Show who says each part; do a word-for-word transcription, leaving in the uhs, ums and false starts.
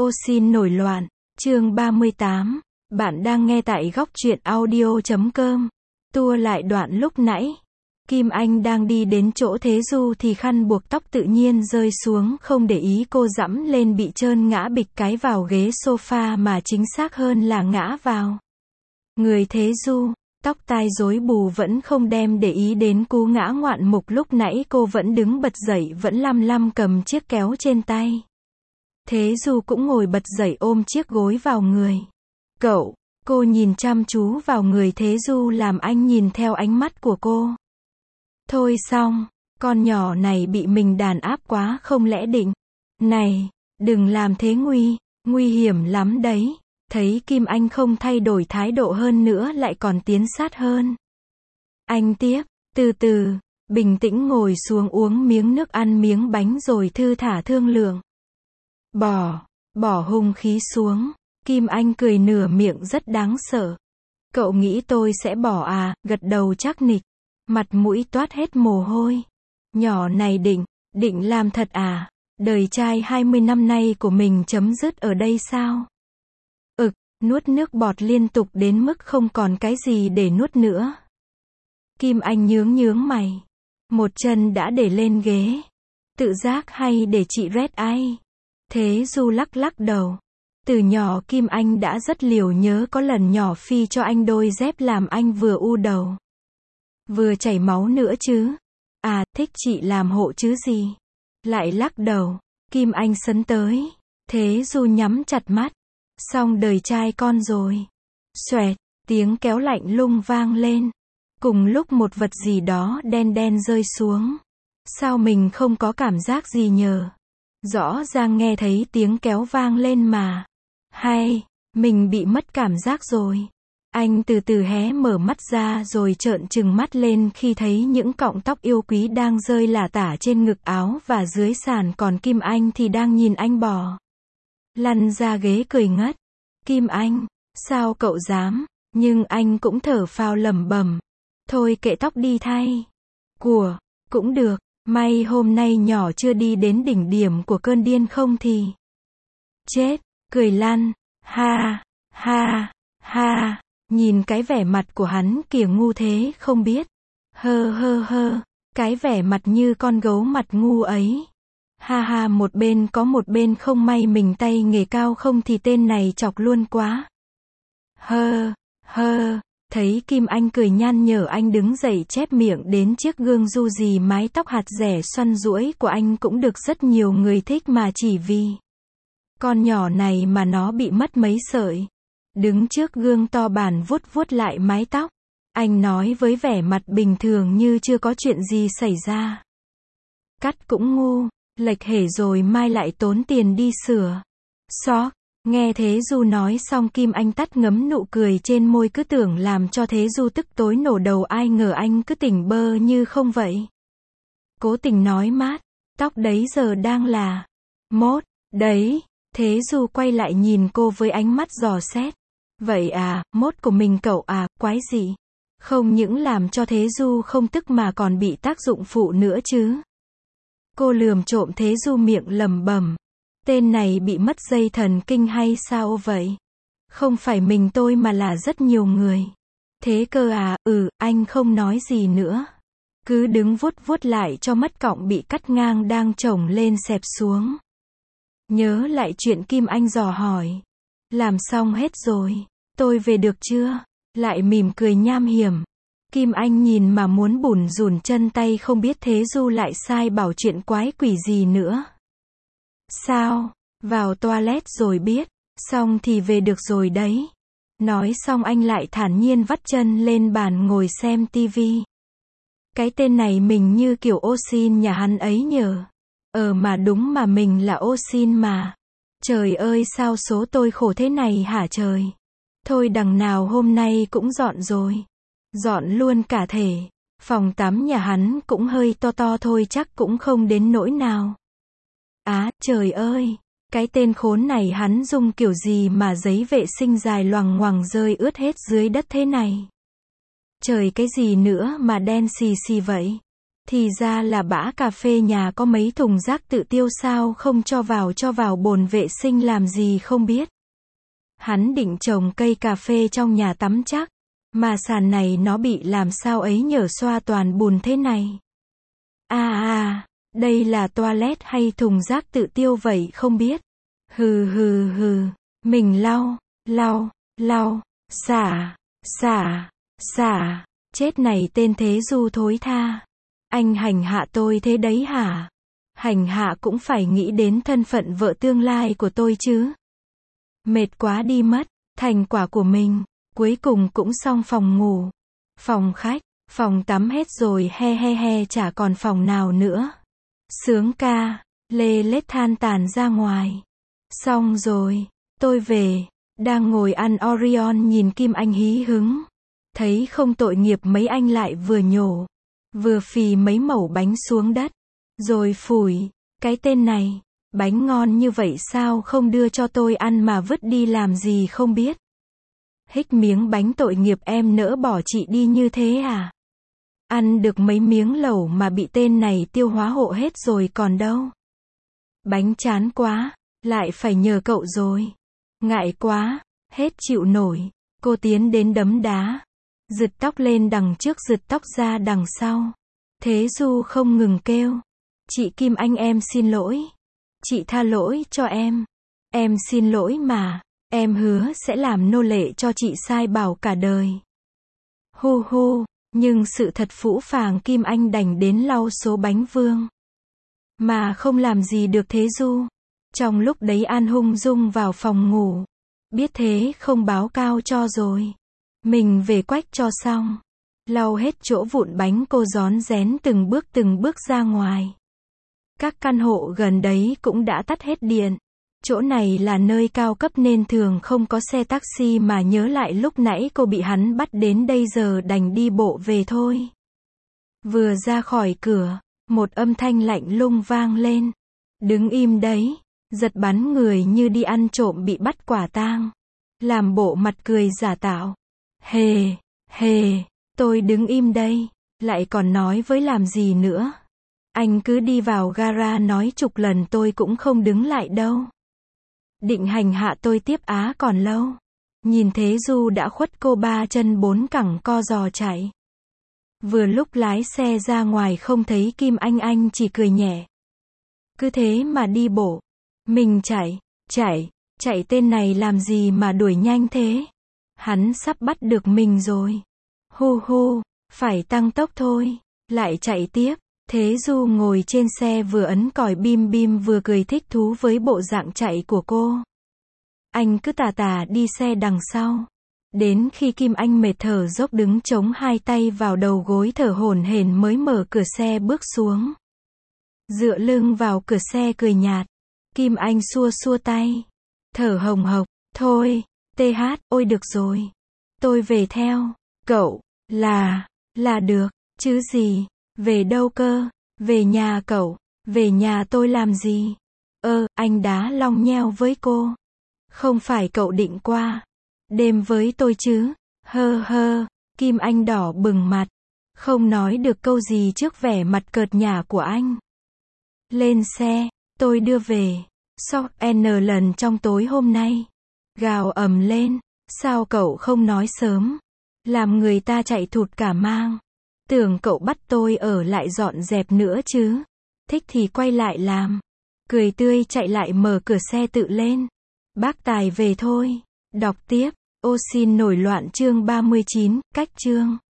Speaker 1: ô xin nổi loạn, chương ba mươi tám. Bạn đang nghe tại góc truyện audio chấm com. Tua lại đoạn lúc nãy. Kim Anh đang đi đến chỗ Thế Du thì khăn buộc tóc tự nhiên rơi xuống, không để ý cô dẫm lên bị trơn ngã bịch cái vào ghế sofa, mà chính xác hơn là ngã vào người Thế Du. Tóc tai rối bù vẫn không đem để ý đến cú ngã ngoạn mục lúc nãy, cô vẫn đứng bật dậy, vẫn lăm lăm cầm chiếc kéo trên tay. Thế Du cũng ngồi bật dậy ôm chiếc gối vào người. Cậu, cô nhìn chăm chú vào người Thế Du làm anh nhìn theo ánh mắt của cô. Thôi xong, con nhỏ này bị mình đàn áp quá không lẽ định. Này, đừng làm thế, nguy, nguy hiểm lắm đấy. Thấy Kim Anh không thay đổi thái độ hơn nữa lại còn tiến sát hơn. Anh tiếp, từ từ, bình tĩnh ngồi xuống uống miếng nước, ăn miếng bánh rồi thư thả thương lượng. Bỏ, bỏ hung khí xuống. Kim Anh cười nửa miệng rất đáng sợ. Cậu nghĩ tôi sẽ bỏ à? Gật đầu chắc nịch. Mặt mũi toát hết mồ hôi. Nhỏ này định, định làm thật à? Đời trai hai mươi năm nay của mình chấm dứt ở đây sao? Ực, nuốt nước bọt liên tục đến mức không còn cái gì để nuốt nữa. Kim Anh nhướng nhướng mày. Một chân đã để lên ghế. Tự giác hay để chị Red ai? Thế Du lắc lắc đầu. Từ nhỏ Kim Anh đã rất liều, nhớ có lần nhỏ phi cho anh đôi dép làm anh vừa u đầu, vừa chảy máu nữa chứ. À, thích chị làm hộ chứ gì. Lại lắc đầu. Kim Anh sấn tới. Thế Du nhắm chặt mắt. Xong đời trai con rồi. Xoẹt, tiếng kéo lạnh lùng vang lên. Cùng lúc một vật gì đó đen đen rơi xuống. Sao mình không có cảm giác gì nhờ? Rõ ràng nghe thấy tiếng kéo vang lên mà. Hay, mình bị mất cảm giác rồi. Anh từ từ hé mở mắt ra rồi trợn trừng mắt lên khi thấy những cọng tóc yêu quý đang rơi lả tả trên ngực áo và dưới sàn, còn Kim Anh thì đang nhìn anh bò lăn ra ghế cười ngất. Kim Anh, sao cậu dám? Nhưng anh cũng thở phào lẩm bẩm. Thôi kệ, tóc đi thay. Của, cũng được, may hôm nay nhỏ chưa đi đến đỉnh điểm của cơn điên, không thì chết. Cười lăn. Ha, ha, ha. Nhìn cái vẻ mặt của hắn kìa, ngu thế không biết. Hơ hơ hơ. Cái vẻ mặt như con gấu mặt ngu ấy. Ha ha, một bên có một bên không, may mình tay nghề cao, không thì tên này chọc luôn quá. Hơ, hơ. Thấy Kim Anh cười nhăn nhở, anh đứng dậy chép miệng đến chiếc gương du dì mái tóc hạt rẻ xoăn duỗi của anh cũng được rất nhiều người thích, mà chỉ vì con nhỏ này mà nó bị mất mấy sợi. Đứng trước gương to bản vuốt vuốt lại mái tóc. Anh nói với vẻ mặt bình thường như chưa có chuyện gì xảy ra. Cắt cũng ngu, lệch hể rồi mai lại tốn tiền đi sửa. Xót. Nghe Thế Du nói xong, Kim Anh tắt ngấm nụ cười trên môi, cứ tưởng làm cho Thế Du tức tối nổ đầu, ai ngờ anh cứ tỉnh bơ như không vậy. Cố tình nói mát, tóc đấy giờ đang là mốt đấy. Thế Du quay lại nhìn cô với ánh mắt dò xét. Vậy à, mốt của mình cậu à, quái gì? Không những làm cho Thế Du không tức mà còn bị tác dụng phụ nữa chứ. Cô lườm trộm Thế Du, miệng lẩm bẩm. Tên này bị mất dây thần kinh hay sao vậy? Không phải mình tôi mà là rất nhiều người. Thế cơ à? Ừ, anh không nói gì nữa. Cứ đứng vuốt vuốt lại cho mất cọng bị cắt ngang đang chồng lên xẹp xuống. Nhớ lại chuyện Kim Anh dò hỏi. Làm xong hết rồi. Tôi về được chưa? Lại mỉm cười nham hiểm. Kim Anh nhìn mà muốn bủn rủn chân tay, không biết Thế Du lại sai bảo chuyện quái quỷ gì nữa. Sao? Vào toilet rồi biết. Xong thì về được rồi đấy. Nói xong anh lại thản nhiên vắt chân lên bàn ngồi xem tivi. Cái tên này mình như kiểu ô xin nhà hắn ấy nhờ. Ờ mà đúng mà, mình là ô xin mà. Trời ơi, sao số tôi khổ thế này hả trời. Thôi đằng nào hôm nay cũng dọn rồi. Dọn luôn cả thể. Phòng tắm nhà hắn cũng hơi to to thôi, chắc cũng không đến nỗi nào. Á, trời ơi. Cái tên khốn này hắn dùng kiểu gì mà giấy vệ sinh dài loằng ngoằng rơi ướt hết dưới đất thế này. Trời, cái gì nữa mà đen xì xì vậy. Thì ra là bã cà phê nhà có mấy thùng rác tự tiêu sao không cho vào cho vào bồn vệ sinh làm gì không biết. Hắn định trồng cây cà phê trong nhà tắm chắc. Mà sàn này nó bị làm sao ấy nhở xoa toàn bùn thế này. À à, đây là toilet hay thùng rác tự tiêu vậy không biết. Hừ hừ hừ, mình lau, lau, lau, xả, xả, xả, chết này tên Thế Du thối tha. Anh hành hạ tôi thế đấy hả? Hành hạ cũng phải nghĩ đến thân phận vợ tương lai của tôi chứ. Mệt quá đi mất, thành quả của mình, cuối cùng cũng xong phòng ngủ, phòng khách, phòng tắm hết rồi he he he chả còn phòng nào nữa. Sướng ca, lê lết than tàn ra ngoài. Xong rồi, tôi về, đang ngồi ăn Orion nhìn Kim Anh hí hứng. Thấy không tội nghiệp mấy anh lại vừa nhổ, vừa phì mấy mẩu bánh xuống đất. Rồi phủi, cái tên này, bánh ngon như vậy sao không đưa cho tôi ăn mà vứt đi làm gì không biết. Hích miếng bánh tội nghiệp em nỡ bỏ chị đi như thế à? Ăn được mấy miếng lẩu mà bị tên này tiêu hóa hộ hết rồi còn đâu. Bánh chán quá, lại phải nhờ cậu rồi. Ngại quá, hết chịu nổi. Cô tiến đến đấm đá. Giật tóc lên đằng trước giật tóc ra đằng sau. Thế Du không ngừng kêu. Chị Kim Anh em xin lỗi. Chị tha lỗi cho em. Em xin lỗi mà. Em hứa sẽ làm nô lệ cho chị sai bảo cả đời. Hu hu, nhưng sự thật phũ phàng Kim Anh đành đến lau số bánh vương. Mà không làm gì được Thế Du. Trong lúc đấy An Hung Dung vào phòng ngủ. Biết thế không báo cao cho rồi. Mình về quách cho xong. Lau hết chỗ vụn bánh cô rón rén từng bước từng bước ra ngoài. Các căn hộ gần đấy cũng đã tắt hết điện. Chỗ này là nơi cao cấp nên thường không có xe taxi mà nhớ lại lúc nãy cô bị hắn bắt đến đây giờ đành đi bộ về thôi. Vừa ra khỏi cửa, một âm thanh lạnh lùng vang lên. Đứng im đấy, giật bắn người như đi ăn trộm bị bắt quả tang. Làm bộ mặt cười giả tạo. Hề, hề, tôi đứng im đây, lại còn nói với làm gì nữa. Anh cứ đi vào gara nói chục lần tôi cũng không đứng lại đâu. Định hành hạ tôi tiếp á còn lâu. Nhìn Thế Du đã khuất cô ba chân bốn cẳng co giò chạy. Vừa lúc lái xe ra ngoài không thấy Kim Anh Anh chỉ cười nhẹ. Cứ thế mà đi bộ. Mình chạy, chạy, chạy tên này làm gì mà đuổi nhanh thế. Hắn sắp bắt được mình rồi. Hu hu, phải tăng tốc thôi. Lại chạy tiếp. Thế Du ngồi trên xe vừa ấn còi bim bim vừa cười thích thú với bộ dạng chạy của cô. Anh cứ tà tà đi xe đằng sau. Đến khi Kim Anh mệt thở dốc đứng chống hai tay vào đầu gối thở hổn hển mới mở cửa xe bước xuống. Dựa lưng vào cửa xe cười nhạt. Kim Anh xua xua tay. Thở hồng hộc. Thôi, tê hát, ôi được rồi. Tôi về theo. Cậu, là, là được, chứ gì. Về đâu cơ? Về nhà cậu. Về nhà tôi làm gì? Ơ, anh đá long nheo với cô. Không phải cậu định qua đêm với tôi chứ? Hơ hơ, Kim Anh đỏ bừng mặt. Không nói được câu gì trước vẻ mặt cợt nhả của anh. Lên xe, tôi đưa về. Sau N lần trong tối hôm nay. Gào ầm lên. Sao cậu không nói sớm? Làm người ta chạy thụt cả mang. Tưởng cậu bắt tôi ở lại dọn dẹp nữa chứ. Thích thì quay lại làm. Cười tươi chạy lại mở cửa xe tự lên. Bác Tài về thôi. Đọc tiếp. Ô xin nổi loạn chương ba mươi chín, cách chương.